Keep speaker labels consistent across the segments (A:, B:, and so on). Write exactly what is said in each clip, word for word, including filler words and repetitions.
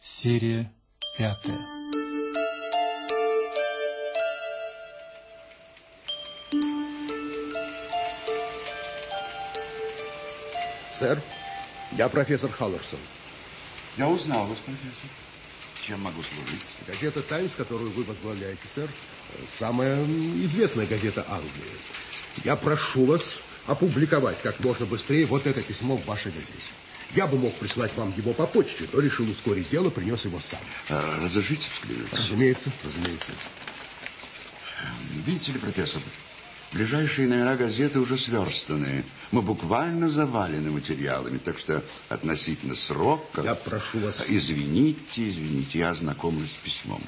A: Серия пятая.
B: Сэр, я профессор Халлорсон.
C: Я узнал вас, профессор. Чем могу служить?
B: Газета «Таймс», которую вы возглавляете, сэр, самая известная газета Англии. Я прошу вас опубликовать как можно быстрее вот это письмо в вашей газете. Я бы мог прислать вам его по почте, но решил ускорить дело, принес его сам.
C: А, разрешите взглянуть?
B: Разумеется, разумеется.
C: Видите ли, профессор, ближайшие номера газеты уже сверстаны. Мы буквально завалены материалами, так что относительно срока...
B: Я прошу вас...
C: Извините, извините, я ознакомлюсь с письмом.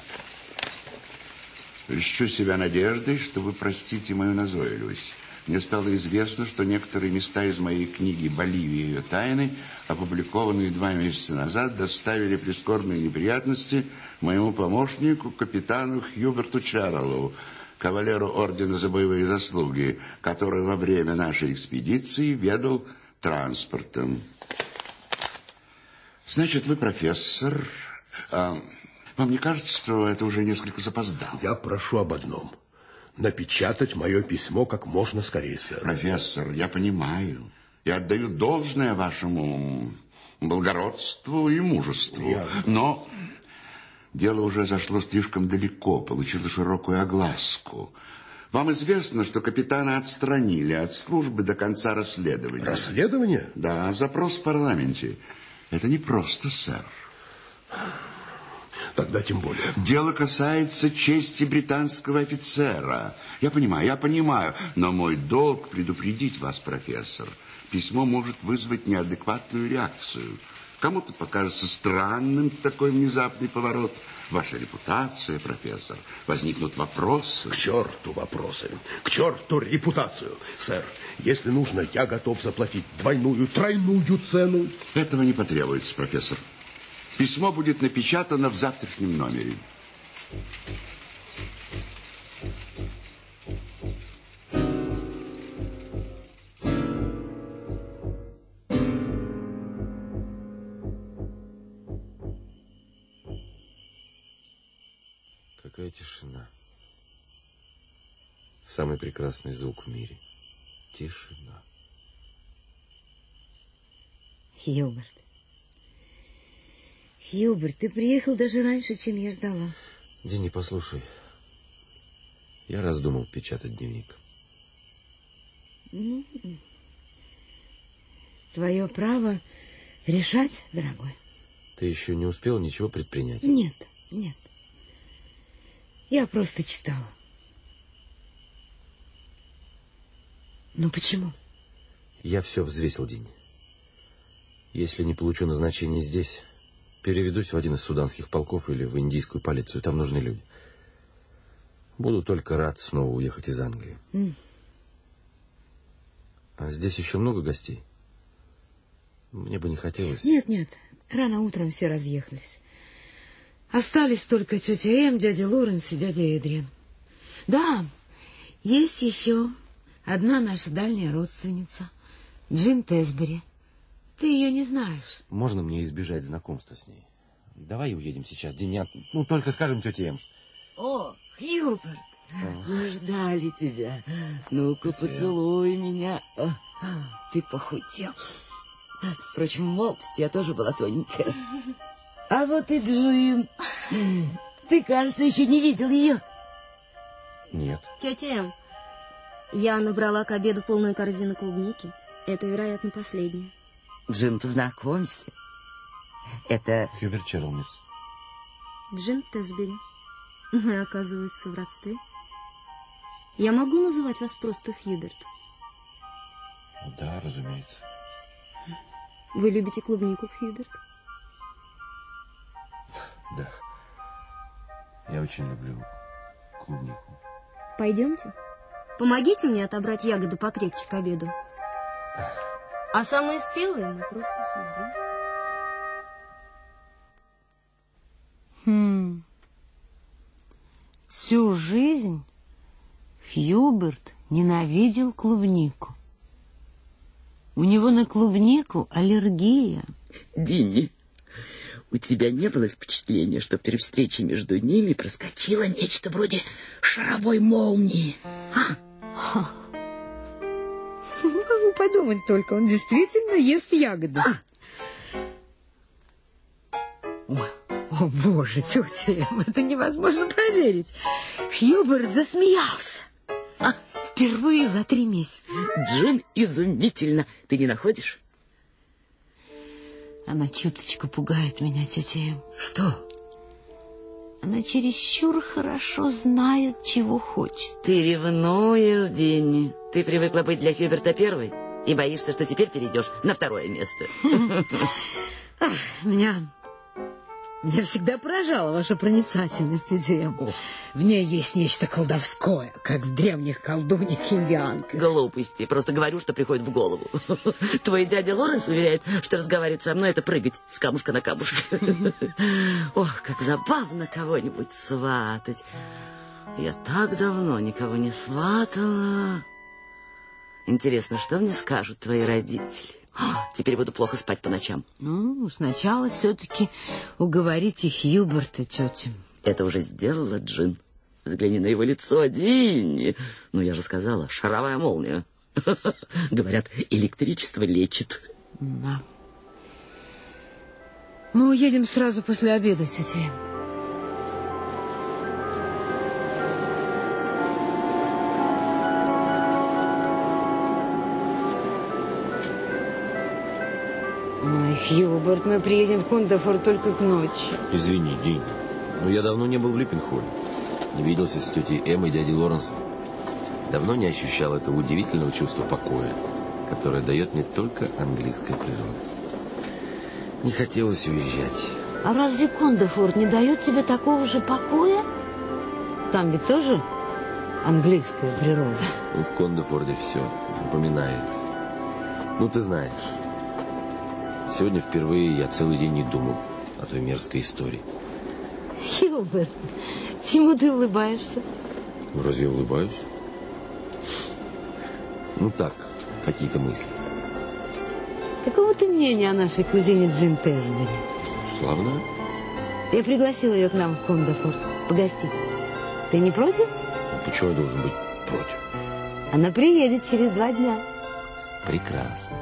C: Льщу себя надеждой, что вы простите мою назойливость. Мне стало известно, что некоторые места из моей книги «Боливия и ее тайны», опубликованные два месяца назад, доставили прискорбные неприятности моему помощнику, капитану Хьюберту Чарлоу, кавалеру ордена за боевые заслуги, который во время нашей экспедиции ведал транспортом. Значит, вы профессор. А, вам не кажется, что это уже несколько запоздало?
B: Я прошу об одном. Напечатать мое письмо как можно скорее, сэр.
C: Профессор, я понимаю. Я отдаю должное вашему благородству и мужеству. Я... Но дело уже зашло слишком далеко, получило широкую огласку. Вам известно, что капитана отстранили от службы до конца расследования.
B: Расследование?
C: Да, запрос в парламенте. Это не просто, сэр.
B: Тогда тем более.
C: Дело касается чести британского офицера. Я понимаю, я понимаю, но мой долг предупредить вас, профессор. Письмо может вызвать неадекватную реакцию. Кому-то покажется странным такой внезапный поворот. Ваша репутация, профессор. Возникнут вопросы.
B: К черту вопросы. К черту репутацию. Сэр, если нужно, я готов заплатить двойную, тройную цену.
C: Этого не потребуется, профессор. Письмо будет напечатано в завтрашнем номере.
D: Какая тишина. Самый прекрасный звук в мире. Тишина.
E: Хьюберт. Хьюберт, ты приехал даже раньше, чем я ждала.
D: Динни, послушай. Я раздумал печатать дневник.
E: Ну, твое право решать, дорогой.
D: Ты еще не успел ничего предпринять?
E: Нет, нет. Я просто читала. Ну, почему?
D: Я все взвесил, Динни. Если не получу назначение здесь... переведусь в один из суданских полков или в индийскую полицию. Там нужны люди. Буду только рад снова уехать из Англии. Mm. А здесь еще много гостей? Мне бы не хотелось...
E: Нет, нет. Рано утром все разъехались. Остались только тетя Эм, дядя Лоренс и дядя Эдриан. Да, есть еще одна наша дальняя родственница. Джин Тесбери. Ты ее не знаешь.
D: Можно мне избежать знакомства с ней? Давай уедем сейчас, Диня. Ну, только скажем тете Эм.
F: О, Хьюберт, мы ждали тебя. Ну-ка, поцелуй меня. О, ты похудел. Впрочем, в молодости я тоже была тоненькая. А вот и Джин. Ты, кажется, еще не видел ее.
D: Нет.
G: Тетя Эм, я набрала к обеду полную корзину клубники. Это, вероятно, последняя.
F: Джин, познакомься. Это...
D: Хьюберт Чарлмис.
G: Джин Тесбери. Мы, оказывается, в родстве. Я могу называть вас просто Хьюберт?
D: Да, разумеется.
G: Вы любите клубнику, Хьюберт?
D: Да. Я очень люблю клубнику.
G: Пойдемте. Помогите мне отобрать ягоды покрепче к обеду. А самые спелые мы просто съедим.
E: Хм. Всю жизнь Хьюберт ненавидел клубнику. У него на клубнику аллергия.
F: Динни, у тебя не было впечатления, что при встрече между ними проскочило нечто вроде шаровой молнии? А?
E: Ну, подумать только, он действительно ест ягоды. Ой, о, боже, тетя Эм, это невозможно поверить. Хьюберт засмеялся. А? Впервые за три месяца.
F: Джин изумительно. Ты не находишь?
E: Она чуточку пугает меня, тетя Эм.
F: Что?
E: Она чересчур хорошо знает, чего хочет.
F: Ты ревнуешь, Динни. Ты привыкла быть для Хьюберта первой и боишься, что теперь перейдешь на второе место.
E: Меня... Меня всегда поражала ваша проницательность, тетя Эм. В ней есть нечто колдовское, как в древних колдуньях-индианках.
F: Глупости. Просто говорю, что приходит в голову. Твой дядя Лоренс уверяет, что разговаривать со мной — это прыгать с камушка на камушек. Ох, как забавно кого-нибудь сватать. Я так давно никого не сватала. Интересно, что мне скажут твои родители? Теперь буду плохо спать по ночам.
E: Ну, сначала все-таки уговорите Хьюберта, тетя.
F: Это уже сделала Джин. Взгляни на его лицо, Динни. Ну, я же сказала, шаровая молния. Говорят, электричество лечит.
E: Да. Мы уедем сразу после обеда, тетя Эм. Ой, Хьюберт, мы приедем в Кондефорд только к ночи.
D: Извини, Динни, но я давно не был в Липпенхолле. Не виделся с тетей Эм и дядей Лоренсом. Давно не ощущал этого удивительного чувства покоя, которое дает мне только английская природа. Не хотелось уезжать.
E: А разве Кондефорд не дает тебе такого же покоя? Там ведь тоже английская природа.
D: Ну, в Кондефорде все напоминает. Ну, ты знаешь, сегодня впервые я целый день не думал о той мерзкой истории.
E: Хьюберт, чему ты улыбаешься?
D: Ну, разве я улыбаюсь? Ну, так, какие-то мысли.
E: Какого ты мнения о нашей кузине Джин Тесбери?
D: Славно.
E: Я пригласила ее к нам в Кондефорд погостить. Ты не против?
D: Почему я должен быть против?
E: Она приедет через два дня.
D: Прекрасно.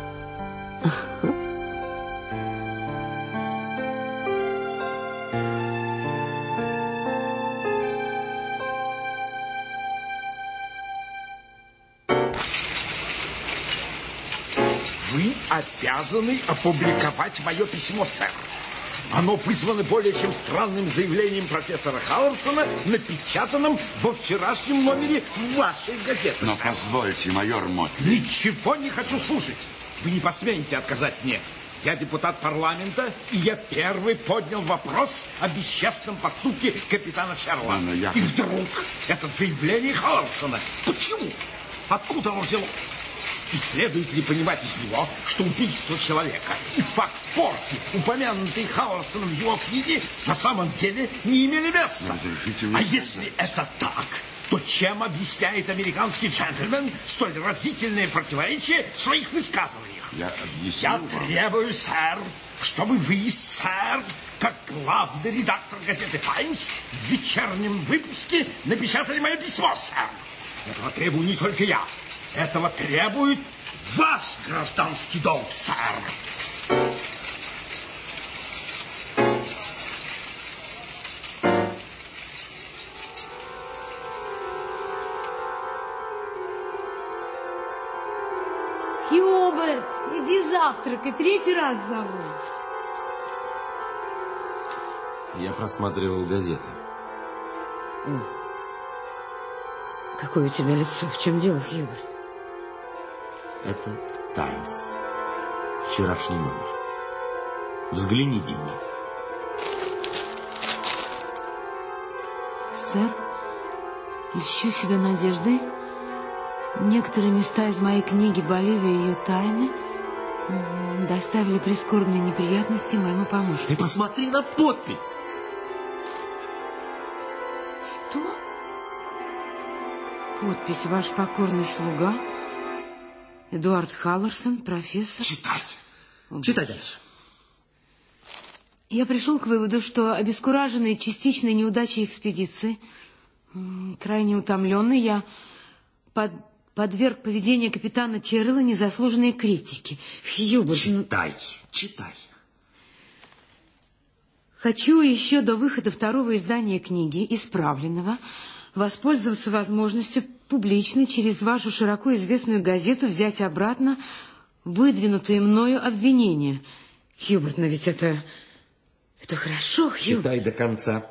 H: Вы обязаны опубликовать мое письмо, сэр. Оно вызвано более чем странным заявлением профессора Халлорсона, напечатанным во вчерашнем номере вашей газеты.
C: Но позвольте, майор Мотли.
H: Ничего не хочу слушать. Вы не посмеете отказать мне. Я депутат парламента, и я первый поднял вопрос о бесчестном поступке капитана Шерла.
C: Но я...
H: И вдруг это заявление Халлорсона. Почему? Откуда оно взялось? И следует ли понимать из него, что убийство человека и факт порки, упомянутый Халлорсоном в его книге, на самом деле не имели места? А если это так, то чем объясняет американский джентльмен столь разительное противоречие в своих высказываниях?
C: Я объясню
H: Я
C: вам.
H: требую, сэр, чтобы вы, сэр, как главный редактор газеты «Таймс», в вечернем выпуске напечатали мое письмо, сэр. Этого требую не только я. Этого требует ваш гражданский долг, сэр.
E: Хьюберт, иди завтракай, третий раз зову.
D: Я просматривал газеты.
E: О, какое у тебя лицо? В чем дело, Хьюберт?
D: Это «Таймс». Вчерашний номер. Взгляни, Динни.
E: Сэр, ищу себя надеждой. Некоторые места из моей книги «Боливия и ее тайны» доставили прискорбные неприятности моему помощнику.
D: Ты посмотри на подпись.
E: Что? Подпись «Ваш покорный слуга» Эдуард Халлорсон, профессор.
H: Читай.
E: О,
H: Читай дальше.
E: Я пришел к выводу, что обескураженный частичной неудачей экспедиции, крайне утомленный, я под, подверг поведение капитана Черрилла незаслуженной критике. Хьюберт...
H: Читай, читай.
E: Хочу еще до выхода второго издания книги, исправленного, воспользоваться возможностью публично через вашу широко известную газету взять обратно выдвинутые мною обвинения. Хьюберт, но ведь это... Это хорошо, Хьюберт.
H: Читай до конца.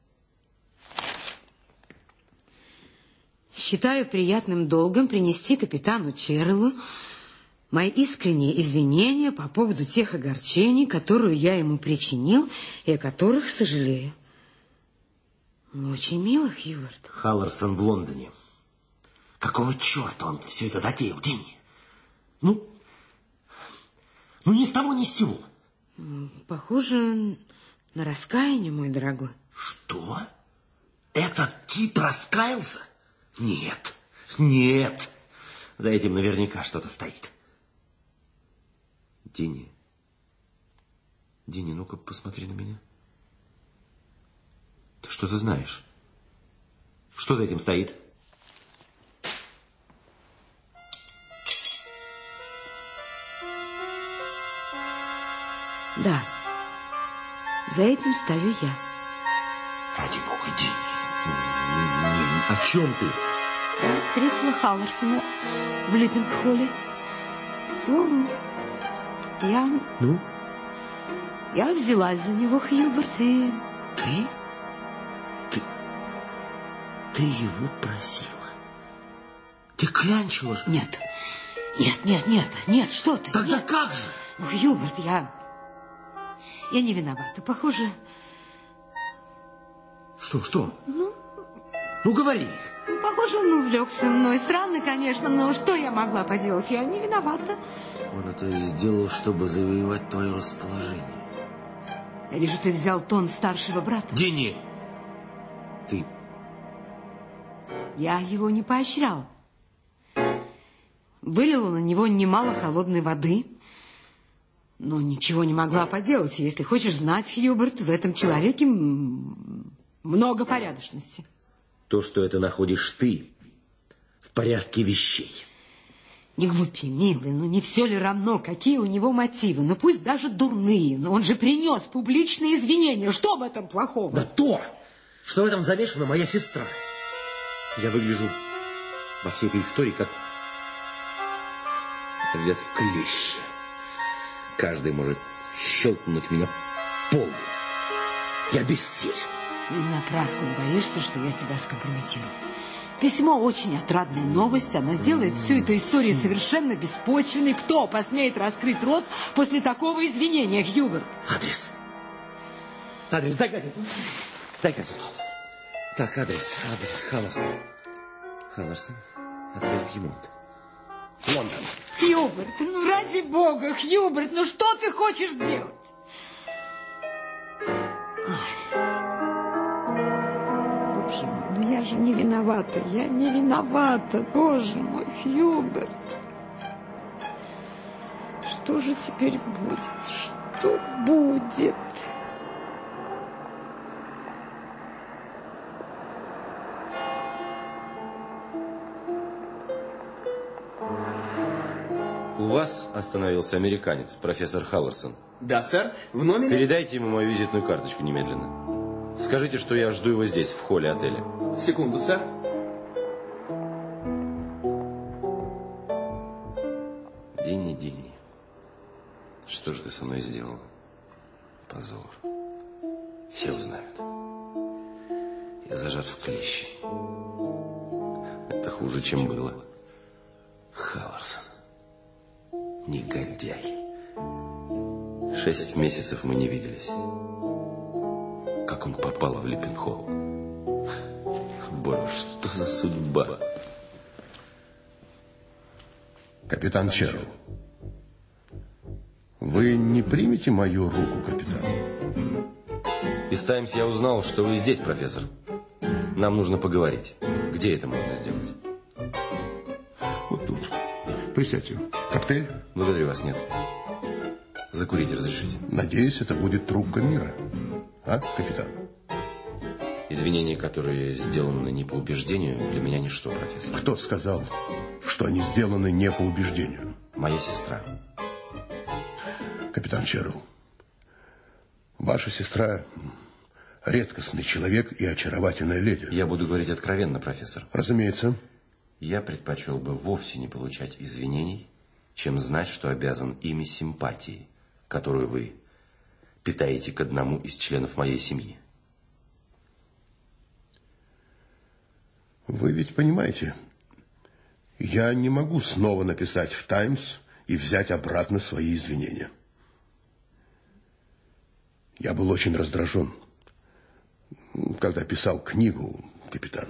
E: Считаю приятным долгом принести капитану Черриллу мои искренние извинения по поводу тех огорчений, которые я ему причинил и о которых сожалею. Очень мило, Хьюберт.
H: Халлорсон в Лондоне. Какого черта он все это затеял, Динни? Ну, ну ни с того, ни с сего.
E: Похоже на раскаяние, мой дорогой.
H: Что? Этот тип раскаялся? Нет, нет. За этим наверняка что-то стоит.
D: Динни, Динни, ну-ка посмотри на меня. Ты что-то знаешь?
H: Что за этим стоит?
E: Да, за этим стою я.
H: Ради бога, Динни, о чем ты?
E: Я встретила Халлорсона в Липпингхолле. Словом, я...
H: Ну?
E: Я взялась за него, Хьюберт, и...
H: Ты? Ты... Ты его просила? Ты клянчила же?
E: Нет, нет, нет, нет, нет, что ты?
H: Тогда
E: нет.
H: как же?
E: Ну, Хьюберт, я... Я не виновата. Похоже...
H: Что, что?
E: Ну...
H: Ну, говори.
E: Похоже, он увлекся мной. Странно, конечно, но что я могла поделать? Я не виновата.
H: Он это сделал, чтобы завоевать твое расположение.
E: Я вижу, ты взял тон старшего брата.
H: Динни! Ты...
E: Я его не поощрял. Вылила на него немало холодной воды, но ничего не могла поделать. Если хочешь знать, Хьюберт, в этом человеке много порядочности.
H: То, что это находишь ты, в порядке вещей.
E: Не глупи, милый, ну не все ли равно, какие у него мотивы? Ну пусть даже дурные, но он же принес публичные извинения. Что в этом плохого?
H: Да то, что в этом замешана моя сестра. Я выгляжу во всей этой истории как взят в клещи. Каждый может щелкнуть меня по лбу. Я бессилен.
E: Напрасно боишься, что я тебя скомпрометирую. Письмо очень отрадная новость. Оно делает всю эту историю совершенно беспочвенной. Кто посмеет раскрыть рот после такого извинения, Хьюберт?
H: Адрес. Адрес, дай газету. Дай газету. Так, адрес. Адрес Халлорсон. Халлорсон. Отель Пьемонт. Лондон.
E: Хьюберт, ну ради бога, Хьюберт, ну что ты хочешь делать? Боже мой, ну я же не виновата, я не виновата, боже мой, Хьюберт. Что же теперь будет? Что будет?
D: У вас остановился американец, профессор Халлорсон.
I: Да, сэр. В номере...
D: Передайте ему мою визитную карточку немедленно. Скажите, что я жду его здесь, в холле отеля.
I: Секунду, сэр.
D: Динни, Динни, что же ты со мной сделал? Позор. Все узнают. Я зажат в клещи. Это хуже, чем было. Халлорсон. Негодяй. Шесть месяцев мы не виделись. Как он попал в Липпингхолл? Боже, что за судьба?
B: Капитан Черрилл, вы не примете мою руку, капитан?
D: Из «Таймс» я узнал, что вы здесь, профессор. Нам нужно поговорить. Где это можно сделать?
B: Вот тут. Присядьте. Коктейль?
D: Благодарю вас, нет. Закурить разрешите?
B: Надеюсь, это будет трубка мира. А, капитан?
D: Извинения, которые сделаны не по убеждению, для меня ничто, профессор.
B: Кто сказал, что они сделаны не по убеждению?
D: Моя сестра.
B: Капитан Черрилл, ваша сестра редкостный человек и очаровательная леди.
D: Я буду говорить откровенно, профессор.
B: Разумеется.
D: Я предпочел бы вовсе не получать извинений, чем знать, что обязан ими симпатии, которую вы питаете к одному из членов моей семьи.
B: Вы ведь понимаете, я не могу снова написать в «Таймс» и взять обратно свои извинения. Я был очень раздражен, когда писал книгу, капитан.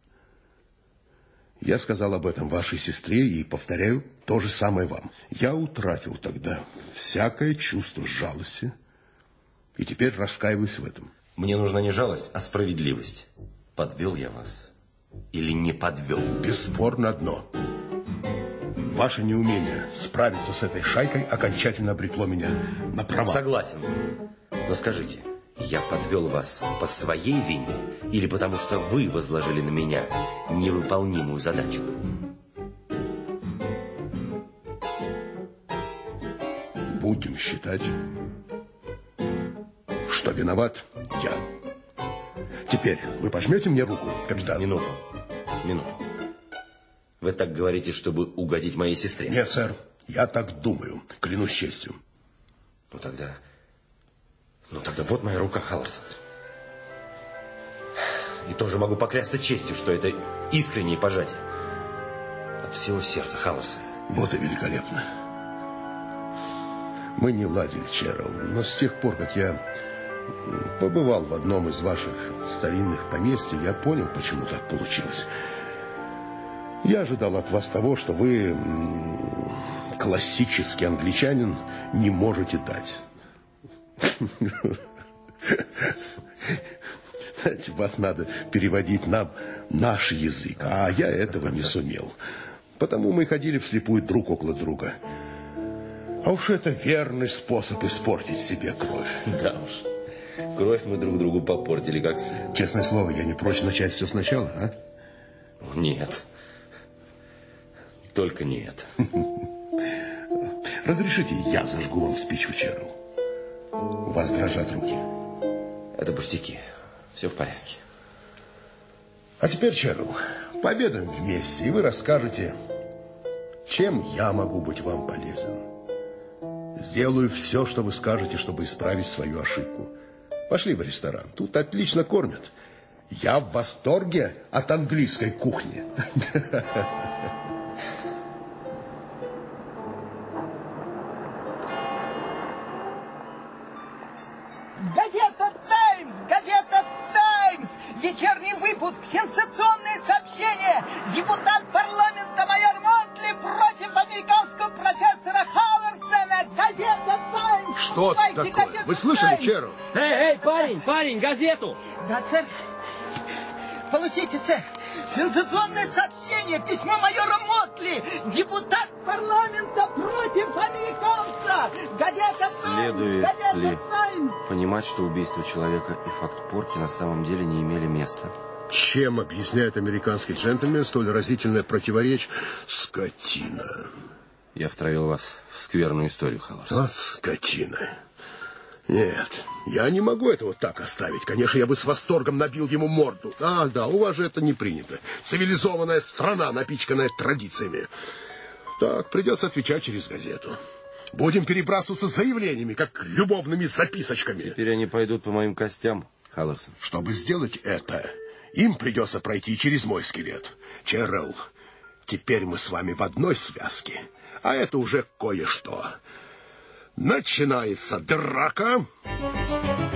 B: Я сказал об этом вашей сестре и повторяю то же самое вам. Я утратил тогда всякое чувство жалости и теперь раскаиваюсь в этом.
D: Мне нужна не жалость, а справедливость. Подвел я вас или не подвел?
B: Бесспорно одно. Ваше неумение справиться с этой шайкой окончательно обрекло меня на провал.
D: Согласен. Но скажите, я подвел вас по своей вине или потому что вы возложили на меня невыполнимую задачу?
B: Будем считать, что виноват я. Теперь вы пожмете мне руку, капитан?
D: Минуту, минуту. Вы так говорите, чтобы угодить моей сестре?
B: Нет, сэр, я так думаю, клянусь честью.
D: Ну тогда... Ну тогда вот моя рука, Халлорсон. И тоже могу поклясться честью, что это искреннее пожатие. От всего сердца, Халлорсон.
B: Вот и великолепно. Мы не ладили, Черрилл, но с тех пор, как я побывал в одном из ваших старинных поместьй, я понял, почему так получилось. Я ожидал от вас того, что вы, классический англичанин, не можете дать. Знаете, вас надо переводить нам наш язык, а я этого не сумел. Потому мы ходили вслепую друг около друга. А уж это верный способ испортить себе кровь.
D: Да уж. Кровь мы друг другу попортили как следует.
B: Честное слово, я не прочь начать все сначала, а?
D: Нет. Только не это.
B: Разрешите, я зажгу вам спичку, Черрилл. У вас дрожат руки.
D: Это пустяки. Все в порядке.
B: А теперь, Черрилл, пообедаем вместе, и вы расскажете, чем я могу быть вам полезен. Сделаю все, что вы скажете, чтобы исправить свою ошибку. Пошли в ресторан. Тут отлично кормят. Я в восторге от английской кухни.
J: Газета «Таймс», газета «Таймс», вечерний выпуск, сенсационное сообщение. Депутат парламента майор Монтли против американского профессора Халлорсона. Газета «Таймс».
B: Что такое? Вы слышали, Черрилл?
K: Эй, эй, парень, парень, газету.
J: Да, сэр. Получите, сэр. Сенсационное сообщение, письмо майора Мотли. Депутат парламента против американца. Газета «Таймс».
D: Следует
J: газета
D: ли
J: «Таймс».
D: понимать, что убийство человека и факт порки на самом деле не имели места?
B: Чем объясняет американский джентльмен столь разительное противоречие? Скотина.
D: Я втравил вас в скверную историю, Халлорсон.
B: Вот скотина. Нет, я не могу этого так оставить. Конечно, я бы с восторгом набил ему морду. А, да, у вас же это не принято. Цивилизованная страна, напичканная традициями. Так, придется отвечать через газету. Будем перебрасываться заявлениями, как любовными записочками.
D: Теперь они пойдут по моим костям, Халлорсон.
B: Чтобы сделать это, им придется пройти через мой скелет. Черрилл, теперь мы с вами в одной связке, а это уже кое-что. Начинается драка.